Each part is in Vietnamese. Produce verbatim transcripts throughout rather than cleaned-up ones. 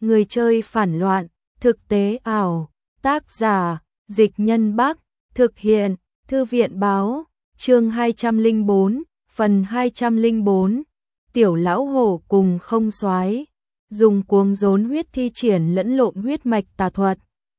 Người chơi phản loạn, thực tế ảo, tác giả, Dịch Nhân Bắc, thực hiện, Thư viện báo, chương hai trăm lẻ bốn, phần hai trăm lẻ bốn, tiểu lão hổ cùng không soái dùng cuồng rốn huyết thi triển lẫn lộn huyết mạch tà thuật.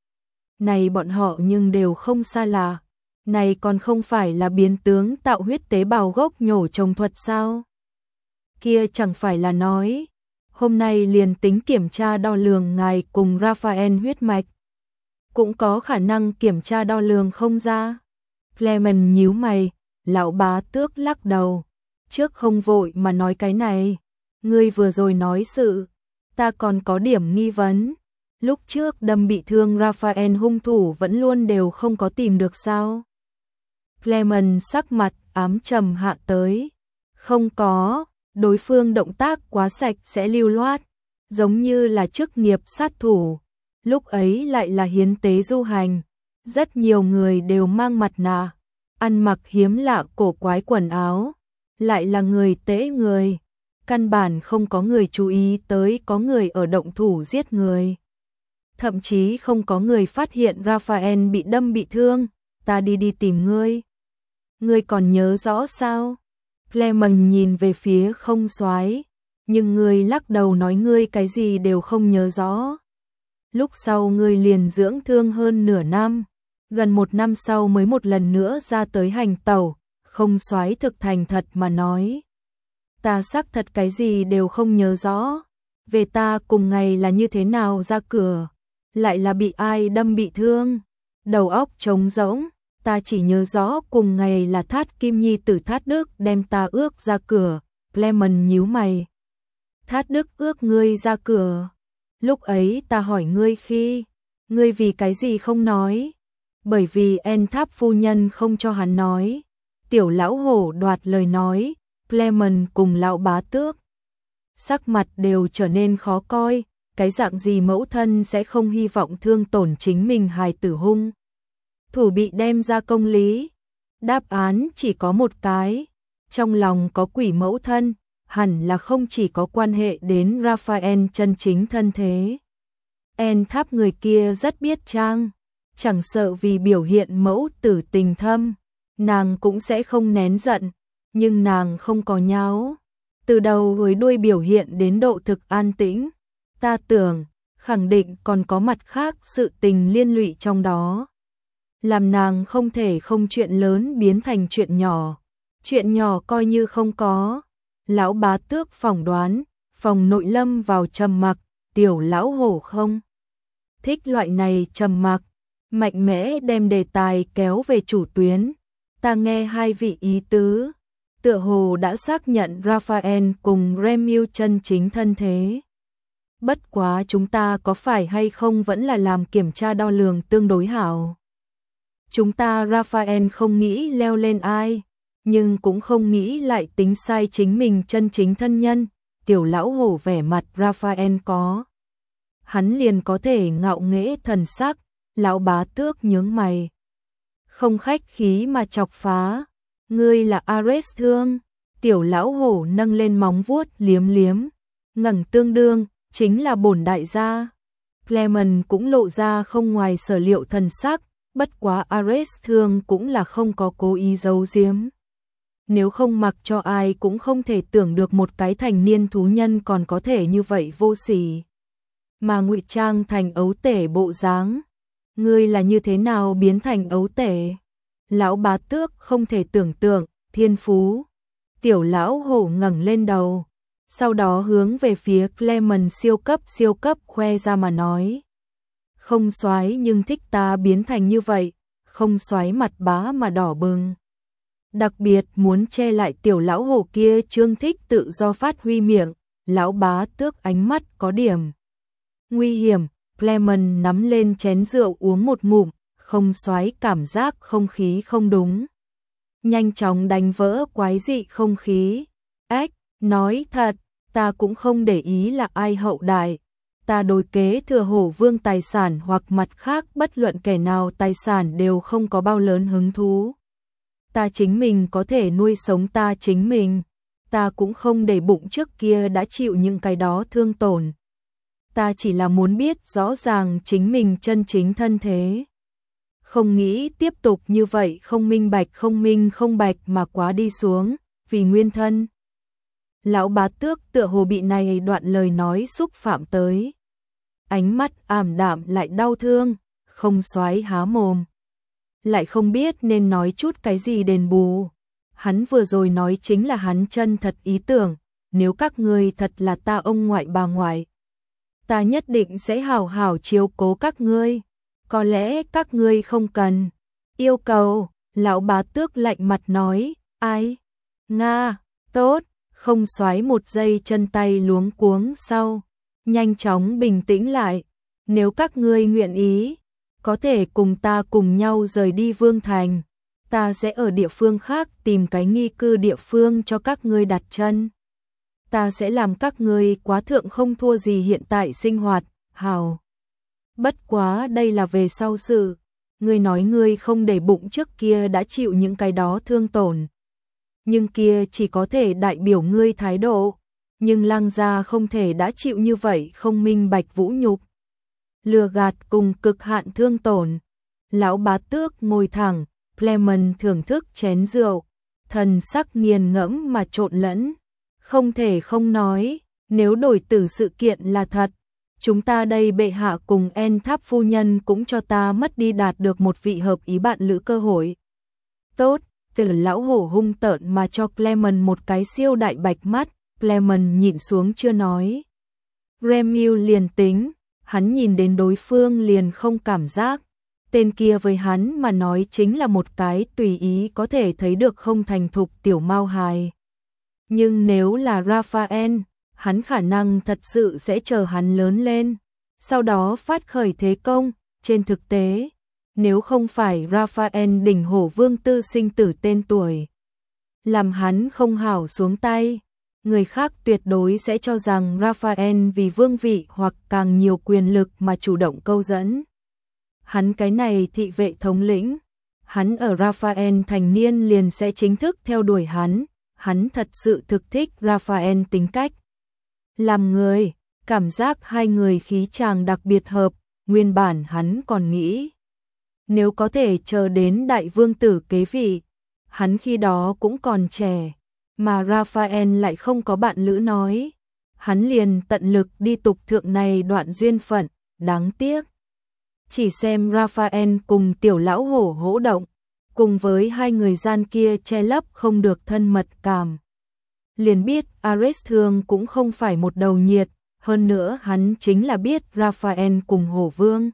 Này bọn họ nhưng đều không xa lạ, này còn không phải là biến tướng tạo huyết tế bào gốc nhổ trồng thuật sao? Kia chẳng phải là nói, hôm nay liền tính kiểm tra đo lường ngài cùng Raphael huyết mạch, cũng có khả năng kiểm tra đo lường không ra. Clement nhíu mày, lão bá tước lắc đầu, trước không vội mà nói cái này, ngươi vừa rồi nói sự, ta còn có điểm nghi vấn, lúc trước đâm bị thương Raphael hung thủ vẫn luôn đều không có tìm được sao? Clement sắc mặt ám trầm hạ tới, không có, đối phương động tác quá sạch sẽ lưu loát, giống như là chức nghiệp sát thủ, lúc ấy lại là hiến tế du hành, rất nhiều người đều mang mặt nạ, ăn mặc hiếm lạ cổ quái quần áo, lại là người tế người, căn bản không có người chú ý tới có người ở động thủ giết người. Thậm chí không có người phát hiện Raphael bị đâm bị thương, ta đi đi tìm ngươi. Ngươi còn nhớ rõ sao? Clement nhìn về phía không soái, nhưng ngươi lắc đầu nói ngươi cái gì đều không nhớ rõ. Lúc sau ngươi liền dưỡng thương hơn nửa năm, gần một năm sau mới một lần nữa ra tới hành tẩu, không soái thực thành thật mà nói. Ta xác thật cái gì đều không nhớ rõ, về ta cùng ngày là như thế nào ra cửa, lại là bị ai đâm bị thương, đầu óc trống rỗng, ta chỉ nhớ rõ cùng ngày là Thát Kim Nhi tử Thát Đức đem ta ước ra cửa. Clement nhíu mày. Thát Đức ước ngươi ra cửa, lúc ấy ta hỏi ngươi khi, ngươi vì cái gì không nói? Bởi vì En Tháp phu nhân không cho hắn nói. Tiểu lão hổ đoạt lời nói, Clement cùng lão bá tước sắc mặt đều trở nên khó coi, cái dạng gì mẫu thân sẽ không hy vọng thương tổn chính mình hài tử hung thủ bị đem ra công lý. Đáp án chỉ có một cái, trong lòng có quỷ mẫu thân, hẳn là không chỉ có quan hệ đến Raphael chân chính thân thế. En Tháp người kia rất biết trang, chẳng sợ vì biểu hiện mẫu tử tình thâm, nàng cũng sẽ không nén giận, nhưng nàng không có nháo, từ đầu với đuôi biểu hiện đến độ thực an tĩnh. Ta tưởng, khẳng định còn có mặt khác sự tình liên lụy trong đó. Làm nàng không thể không chuyện lớn biến thành chuyện nhỏ, chuyện nhỏ coi như không có. Lão bá tước phỏng đoán, phòng nội lâm vào trầm mặc, tiểu lão hổ không thích loại này trầm mặc, mạnh mẽ đem đề tài kéo về chủ tuyến. Ta nghe hai vị ý tứ, tựa hồ đã xác nhận Raphael cùng Remiu chân chính thân thế. Bất quá chúng ta có phải hay không vẫn là làm kiểm tra đo lường tương đối hảo. Chúng ta Raphael không nghĩ leo lên ai, nhưng cũng không nghĩ lại tính sai chính mình chân chính thân nhân. Tiểu lão hổ vẻ mặt Raphael có, hắn liền có thể ngạo nghễ thần sắc. Lão bá tước nhướng mày, không khách khí mà chọc phá, ngươi là Ares thương. Tiểu lão hổ nâng lên móng vuốt liếm liếm, ngẩng tương đương, chính là bổn đại gia. Clement cũng lộ ra không ngoài sở liệu thần sắc, bất quá Ares thương cũng là không có cố ý giấu giếm. Nếu không mặc cho ai cũng không thể tưởng được một cái thành niên thú nhân còn có thể như vậy vô sỉ, mà ngụy trang thành ấu tể bộ dáng. Ngươi là như thế nào biến thành ấu tể? Lão bá tước không thể tưởng tượng, thiên phú. Tiểu lão hổ ngẩng lên đầu, sau đó hướng về phía Clement siêu cấp siêu cấp khoe ra mà nói. Không soái nhưng thích ta biến thành như vậy, không soái mặt bá mà đỏ bừng. Đặc biệt muốn che lại tiểu lão hổ kia trương thích tự do phát huy miệng, lão bá tước ánh mắt có điểm nguy hiểm. Clement nắm lên chén rượu uống một ngụm, không soái cảm giác không khí không đúng, nhanh chóng đánh vỡ quái dị không khí. Ếch, nói thật, ta cũng không để ý là ai hậu đại, ta đối kế thừa hổ vương tài sản hoặc mặt khác bất luận kẻ nào tài sản đều không có bao lớn hứng thú. Ta chính mình có thể nuôi sống ta chính mình, ta cũng không để bụng trước kia đã chịu những cái đó thương tổn. ta chỉ là muốn biết rõ ràng chính mình chân chính thân thế. Không nghĩ tiếp tục như vậy không minh bạch không minh không bạch mà quá đi xuống, vì nguyên thân. Lão Bá Tước tựa hồ bị này đoạn lời nói xúc phạm tới. Ánh mắt ảm đạm lại đau thương, không xoái há mồm. Lại không biết nên nói chút cái gì đền bù. Hắn vừa rồi nói chính là hắn chân thật ý tưởng, nếu các ngươi thật là ta ông ngoại bà ngoại, ta nhất định sẽ hảo hảo chiếu cố các ngươi. Có lẽ các ngươi không cần. Yêu cầu, Lão Bá Tước lạnh mặt nói, ai? Nga, tốt, không xoái một giây chân tay luống cuống sau. Nhanh chóng bình tĩnh lại, nếu các ngươi nguyện ý, có thể cùng ta cùng nhau rời đi Vương Thành. Ta sẽ ở địa phương khác tìm cái nghi cư địa phương cho các ngươi đặt chân. Ta sẽ làm các ngươi quá thượng không thua gì hiện tại sinh hoạt, hào. Bất quá đây là về sau sự. Ngươi nói ngươi không để bụng trước kia đã chịu những cái đó thương tổn. Nhưng kia chỉ có thể đại biểu ngươi thái độ. Nhưng Lăng gia không thể đã chịu như vậy không minh bạch vũ nhục. Lừa gạt cùng cực hạn thương tổn. Lão Bá Tước ngồi thẳng, Clement thưởng thức chén rượu, thần sắc nghiền ngẫm mà trộn lẫn. Không thể không nói, nếu đổi tử sự kiện là thật, chúng ta đây bệ hạ cùng En Tháp phu nhân cũng cho ta mất đi đạt được một vị hợp ý bạn lữ cơ hội. Tốt, từ lão hổ hung tợn mà cho Clement một cái siêu đại bạch mắt, Clement nhìn xuống chưa nói. Remil liền tính, hắn nhìn đến đối phương liền không cảm giác. Tên kia với hắn mà nói chính là một cái tùy ý có thể thấy được không thành thục tiểu mao hài. Nhưng nếu là Raphael, hắn khả năng thật sự sẽ chờ hắn lớn lên, sau đó phát khởi thế công. Trên thực tế, nếu không phải Raphael đỉnh hổ vương tư sinh tử tên tuổi, làm hắn không hảo xuống tay, người khác tuyệt đối sẽ cho rằng Raphael vì vương vị hoặc càng nhiều quyền lực mà chủ động câu dẫn. Hắn cái này thị vệ thống lĩnh, hắn ở Raphael thành niên liền sẽ chính thức theo đuổi hắn, hắn thật sự thực thích Raphael tính cách. Làm người, cảm giác hai người khí chàng đặc biệt hợp, nguyên bản hắn còn nghĩ. Nếu có thể chờ đến đại vương tử kế vị, hắn khi đó cũng còn trẻ, mà Raphael lại không có bạn lữ nói. Hắn liền tận lực đi tục thượng này đoạn duyên phận, đáng tiếc. Chỉ xem Raphael cùng tiểu lão hổ hỗ động, cùng với hai người gian kia che lấp không được thân mật cảm. Liền biết Ares thường cũng không phải một đầu nhiệt, hơn nữa hắn chính là biết Raphael cùng hổ vương.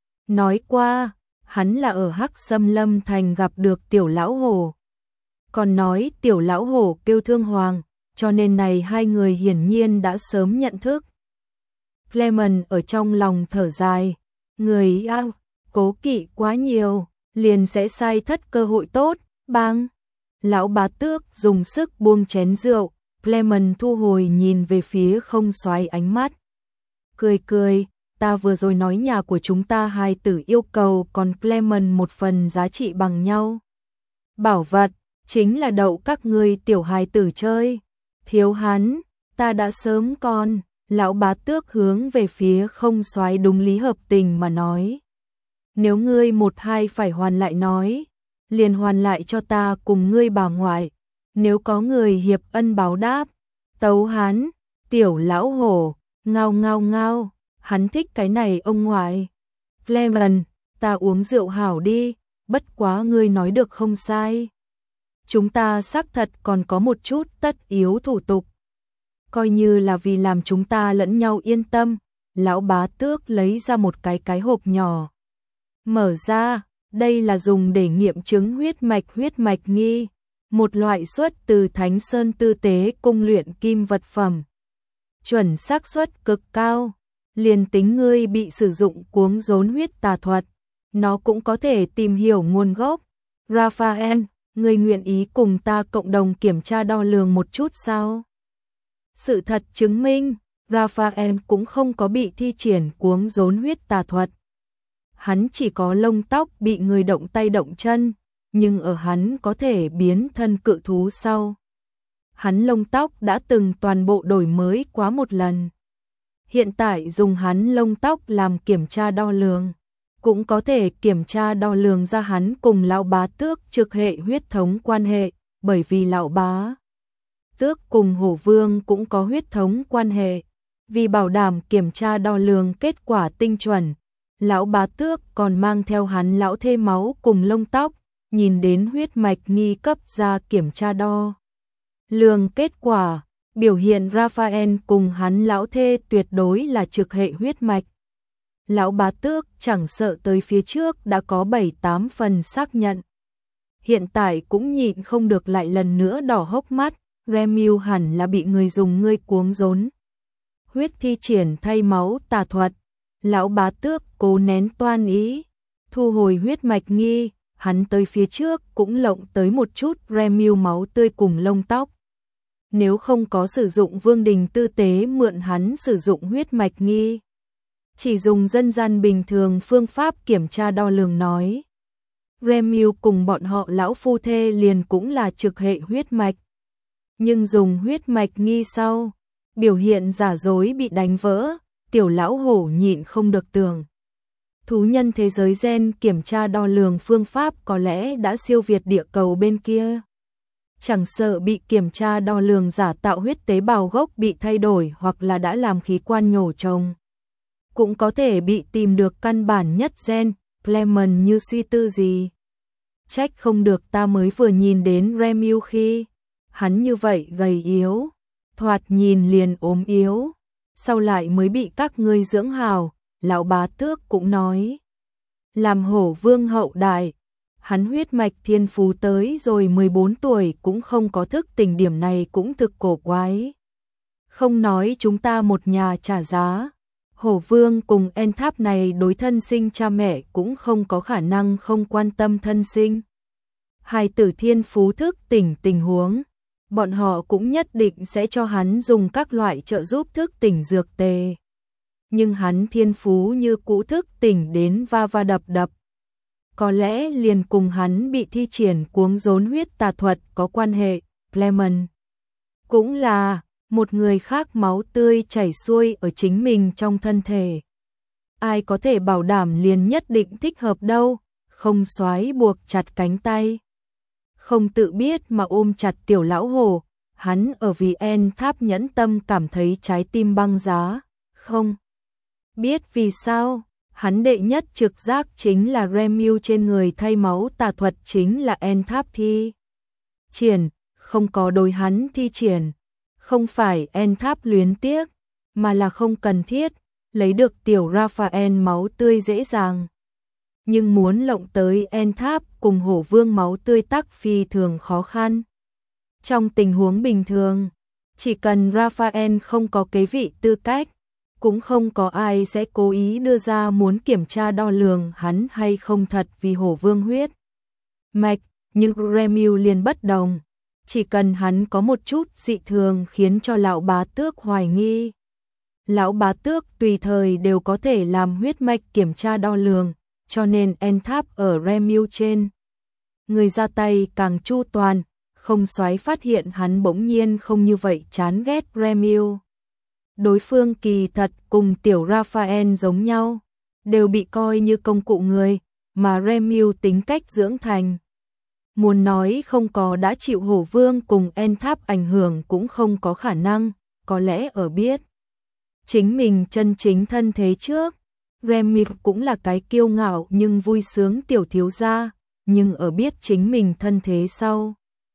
Nói qua, hắn là ở Hắc Sâm Lâm Thành gặp được tiểu lão hổ. Còn nói tiểu lão hổ kêu Thương Hoàng, cho nên này hai người hiển nhiên đã sớm nhận thức. Clement ở trong lòng thở dài. Người ao, cố kỵ quá nhiều, liền sẽ sai thất cơ hội tốt, bang. Lão Bá Tước dùng sức buông chén rượu, Clement thu hồi nhìn về phía không xoáy ánh mắt. Cười cười, ta vừa rồi nói nhà của chúng ta hai tử yêu cầu còn Clement một phần giá trị bằng nhau. Bảo vật, chính là đậu các ngươi tiểu hài tử chơi. Thiếu hắn, ta đã sớm con. Lão Bá Tước hướng về phía không xoáy đúng lý hợp tình mà nói. Nếu ngươi một hai phải hoàn lại nói, liền hoàn lại cho ta cùng ngươi bà ngoại. Nếu có người hiệp ân báo đáp, tấu hắn, tiểu lão hổ, ngao ngao ngao, hắn thích cái này ông ngoại. Clement, ta uống rượu hảo đi, bất quá ngươi nói được không sai. Chúng ta xác thật còn có một chút tất yếu thủ tục. Coi như là vì làm chúng ta lẫn nhau yên tâm, lão Bá Tước lấy ra một cái cái hộp nhỏ. Mở ra, đây là dùng để nghiệm chứng huyết mạch huyết mạch nghi, một loại xuất từ Thánh Sơn tư tế cung luyện kim vật phẩm. Chuẩn xác suất cực cao, liền tính ngươi bị sử dụng cuống rốn huyết tà thuật, nó cũng có thể tìm hiểu nguồn gốc. Raphael, ngươi nguyện ý cùng ta cộng đồng kiểm tra đo lường một chút sao? Sự thật chứng minh, Raphael cũng không có bị thi triển cuống rốn huyết tà thuật. Hắn chỉ có lông tóc bị người động tay động chân, nhưng ở hắn có thể biến thân cự thú sau. Hắn lông tóc đã từng toàn bộ đổi mới quá một lần. hiện tại dùng hắn lông tóc làm kiểm tra đo lường, cũng có thể kiểm tra đo lường ra hắn cùng lão bá tước trực hệ huyết thống quan hệ, bởi vì lão bá tước cùng hổ vương cũng có huyết thống quan hệ. Vì bảo đảm kiểm tra đo lường kết quả tinh chuẩn, lão bá tước còn mang theo hắn lão thê máu cùng lông tóc, nhìn đến huyết mạch nghi cấp ra kiểm tra đo lường kết quả, biểu hiện Raphael cùng hắn lão thê tuyệt đối là trực hệ huyết mạch. Lão bá tước chẳng sợ tới phía trước đã có bảy tám phần xác nhận. Hiện tại cũng nhịn không được lại lần nữa đỏ hốc mắt, Remiu hẳn là bị người dùng ngươi cuống rốn huyết thi triển thay máu tà thuật. Lão bá tước cố nén toan ý, thu hồi huyết mạch nghi, hắn tới phía trước cũng lộng tới một chút Remiu máu tươi cùng lông tóc. Nếu không có sử dụng Vương Đình tư tế mượn hắn sử dụng huyết mạch nghi, chỉ dùng dân gian bình thường phương pháp kiểm tra đo lường nói, Remiu cùng bọn họ lão phu thê liền cũng là trực hệ huyết mạch. Nhưng dùng huyết mạch nghi sau, biểu hiện giả dối bị đánh vỡ, tiểu lão hổ nhịn không được tưởng. Thú nhân thế giới gen kiểm tra đo lường phương pháp có lẽ đã siêu việt địa cầu bên kia. Chẳng sợ bị kiểm tra đo lường giả tạo huyết tế bào gốc bị thay đổi hoặc là đã làm khí quan nhổ trồng, cũng có thể bị tìm được căn bản nhất gen. Clement như suy tư gì. Trách không được ta mới vừa nhìn đến Remiu khi hắn như vậy gầy yếu, thoạt nhìn liền ốm yếu, sau lại mới bị các ngươi dưỡng hào. Lão bá tước cũng nói, làm hổ vương hậu đại, hắn huyết mạch thiên phú tới rồi mười bốn tuổi cũng không có thức tỉnh, điểm này cũng thực cổ quái. Không nói chúng ta một nhà trả giá, hổ vương cùng En Tháp này đối thân sinh cha mẹ cũng không có khả năng không quan tâm thân sinh hài tử thiên phú thức tỉnh tình huống, bọn họ cũng nhất định sẽ cho hắn dùng các loại trợ giúp thức tỉnh dược tề. Nhưng hắn thiên phú như cũ thức tỉnh đến va va đập đập. Có lẽ liền cùng hắn bị thi triển cuống rốn huyết tà thuật có quan hệ. Clement cũng là một người khác, máu tươi chảy xuôi ở chính mình trong thân thể. Ai có thể bảo đảm liền nhất định thích hợp đâu, không xoái buộc chặt cánh tay, không tự biết mà ôm chặt tiểu lão hổ. Hắn ở vì En Tháp nhẫn tâm cảm thấy trái tim băng giá, không biết vì sao, hắn đệ nhất trực giác chính là Remiu trên người thay máu tà thuật chính là En Tháp thi triển, không có đối hắn thi triển. Không phải En Tháp luyến tiếc, mà là không cần thiết, lấy được tiểu Raphael máu tươi dễ dàng. Nhưng muốn lộng tới En Tháp cùng hổ vương máu tươi tắc phi thường khó khăn. Trong tình huống bình thường, chỉ cần Raphael không có kế vị tư cách, cũng không có ai sẽ cố ý đưa ra muốn kiểm tra đo lường hắn hay không thật vì hổ vương huyết mạch. Nhưng Remiu liền bất đồng, chỉ cần hắn có một chút dị thường khiến cho lão bá tước hoài nghi, lão bá tước tùy thời đều có thể làm huyết mạch kiểm tra đo lường, cho nên En Tháp ở Remiu trên người ra tay càng chu toàn. Không xoáy phát hiện hắn bỗng nhiên không như vậy chán ghét Remiu. Đối phương kỳ thật cùng tiểu Raphael giống nhau, đều bị coi như công cụ người, mà Remiu tính cách dưỡng thành. Muốn nói không có đã chịu hổ vương cùng En Tháp ảnh hưởng cũng không có khả năng, có lẽ ở biết chính mình chân chính thân thế trước, Remiu cũng là cái kiêu ngạo nhưng vui sướng tiểu thiếu gia, nhưng ở biết chính mình thân thế sau,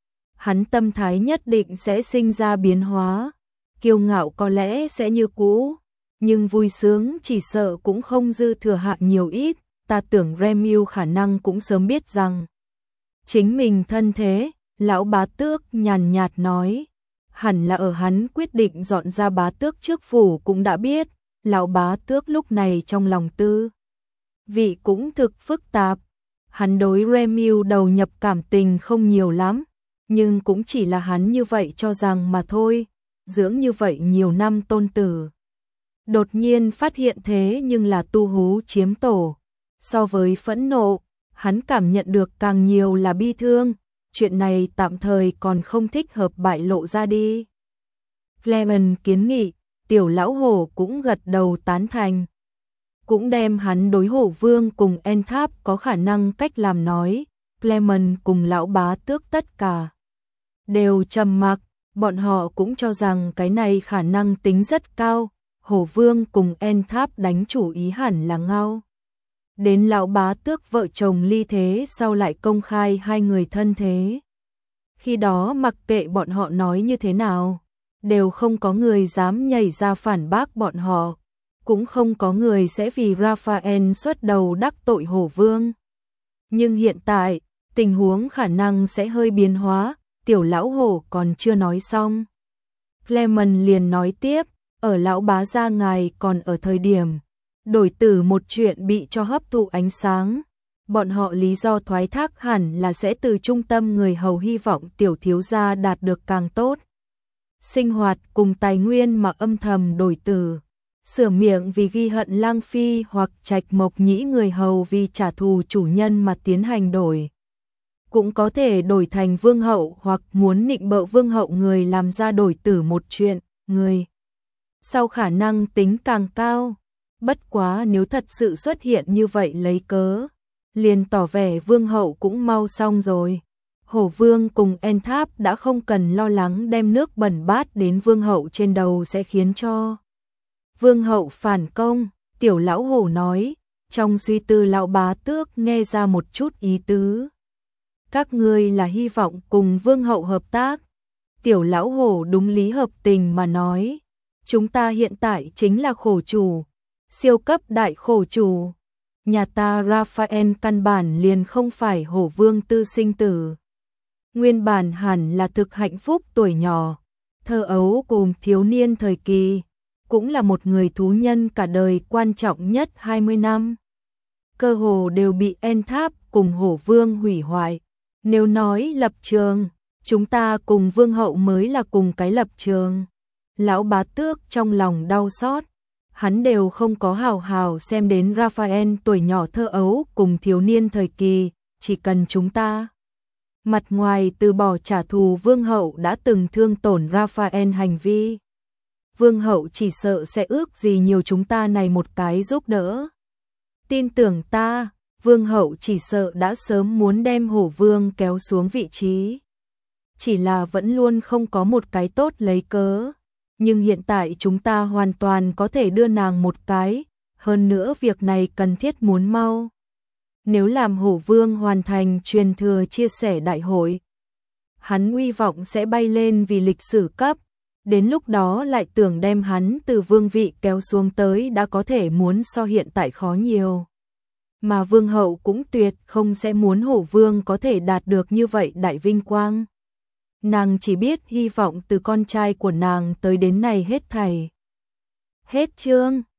hắn tâm thái nhất định sẽ sinh ra biến hóa. Kiêu ngạo có lẽ sẽ như cũ, nhưng vui sướng chỉ sợ cũng không dư thừa hạ nhiều ít. Ta tưởng Remiu khả năng cũng sớm biết rằng chính mình thân thế. Lão bá tước nhàn nhạt nói, hẳn là ở hắn quyết định dọn ra bá tước trước phủ cũng đã biết. Lão bá tước lúc này trong lòng tư vị cũng thực phức tạp, hắn đối Remiu đầu nhập cảm tình không nhiều lắm, nhưng cũng chỉ là hắn như vậy cho rằng mà thôi. Dưỡng như vậy nhiều năm tôn tử, đột nhiên phát hiện thế nhưng là tu hú chiếm tổ. So với phẫn nộ, hắn cảm nhận được càng nhiều là bi thương. Chuyện này tạm thời còn không thích hợp bại lộ ra đi. Clement kiến nghị, Tiểu lão hổ cũng gật đầu tán thành. Cũng đem hắn đối hổ vương cùng Enthap có khả năng cách làm nói, Clement cùng lão bá tước tất cả đều trầm mặc, bọn họ cũng cho rằng cái này khả năng tính rất cao, hổ vương cùng Enthap đánh chủ ý hẳn là ngao. Đến lão bá tước vợ chồng ly thế sau lại công khai hai người thân thế. Khi đó mặc kệ bọn họ nói như thế nào, đều không có người dám nhảy ra phản bác bọn họ, cũng không có người sẽ vì Raphael xuất đầu đắc tội hổ vương. Nhưng hiện tại, tình huống khả năng sẽ hơi biến hóa, tiểu lão hổ còn chưa nói xong. Clement liền nói tiếp, ở lão bá gia ngài còn ở thời điểm, đổi từ một chuyện bị cho hấp thụ ánh sáng. Bọn họ lý do thoái thác hẳn là sẽ từ trung tâm người hầu hy vọng tiểu thiếu gia đạt được càng tốt sinh hoạt cùng tài nguyên mà âm thầm đổi từ. Sửa miệng vì ghi hận lang phi hoặc trạch mộc nhĩ người hầu vì trả thù chủ nhân mà tiến hành đổi. Cũng có thể đổi thành vương hậu hoặc muốn nịnh bợ vương hậu người làm ra đổi từ một chuyện, người sau khả năng tính càng cao. Bất quá nếu thật sự xuất hiện như vậy lấy cớ, liền tỏ vẻ vương hậu cũng mau xong rồi. Hổ vương cùng Enthap đã không cần lo lắng đem nước bẩn bát đến vương hậu trên đầu sẽ khiến cho vương hậu phản công. Tiểu lão hổ nói, trong suy tư lão bá tước nghe ra một chút ý tứ. Các ngươi là hy vọng cùng vương hậu hợp tác. Tiểu lão hổ đúng lý hợp tình mà nói, chúng ta hiện tại chính là khổ chủ, siêu cấp đại khổ chủ. Nhà ta Raphael căn bản liền không phải hổ vương tư sinh tử. Nguyên bản hẳn là thực hạnh phúc tuổi nhỏ, thơ ấu cùng thiếu niên thời kỳ, cũng là một người thú nhân cả đời quan trọng nhất hai mươi năm. Cơ hồ đều bị Enthap cùng hổ vương hủy hoại. Nếu nói lập trường, chúng ta cùng vương hậu mới là cùng cái lập trường. Lão bá tước trong lòng đau xót. Hắn đều không có hào hào xem đến Raphael tuổi nhỏ thơ ấu cùng thiếu niên thời kỳ, chỉ cần chúng ta mặt ngoài từ bỏ trả thù vương hậu đã từng thương tổn Raphael hành vi. Vương hậu chỉ sợ sẽ ước gì nhiều chúng ta này một cái giúp đỡ. Tin tưởng ta, vương hậu chỉ sợ đã sớm muốn đem hổ vương kéo xuống vị trí. Chỉ là vẫn luôn không có một cái tốt lấy cớ. Nhưng hiện tại chúng ta hoàn toàn có thể đưa nàng một cái, hơn nữa việc này cần thiết muốn mau. Nếu làm hổ vương hoàn thành truyền thừa chia sẻ đại hội, hắn uy vọng sẽ bay lên vì lịch sử cấp, đến lúc đó lại tưởng đem hắn từ vương vị kéo xuống tới đã có thể muốn so hiện tại khó nhiều. Mà vương hậu cũng tuyệt không sẽ muốn hổ vương có thể đạt được như vậy đại vinh quang. Nàng chỉ biết hy vọng từ con trai của nàng tới đến này hết thảy. Hết chương.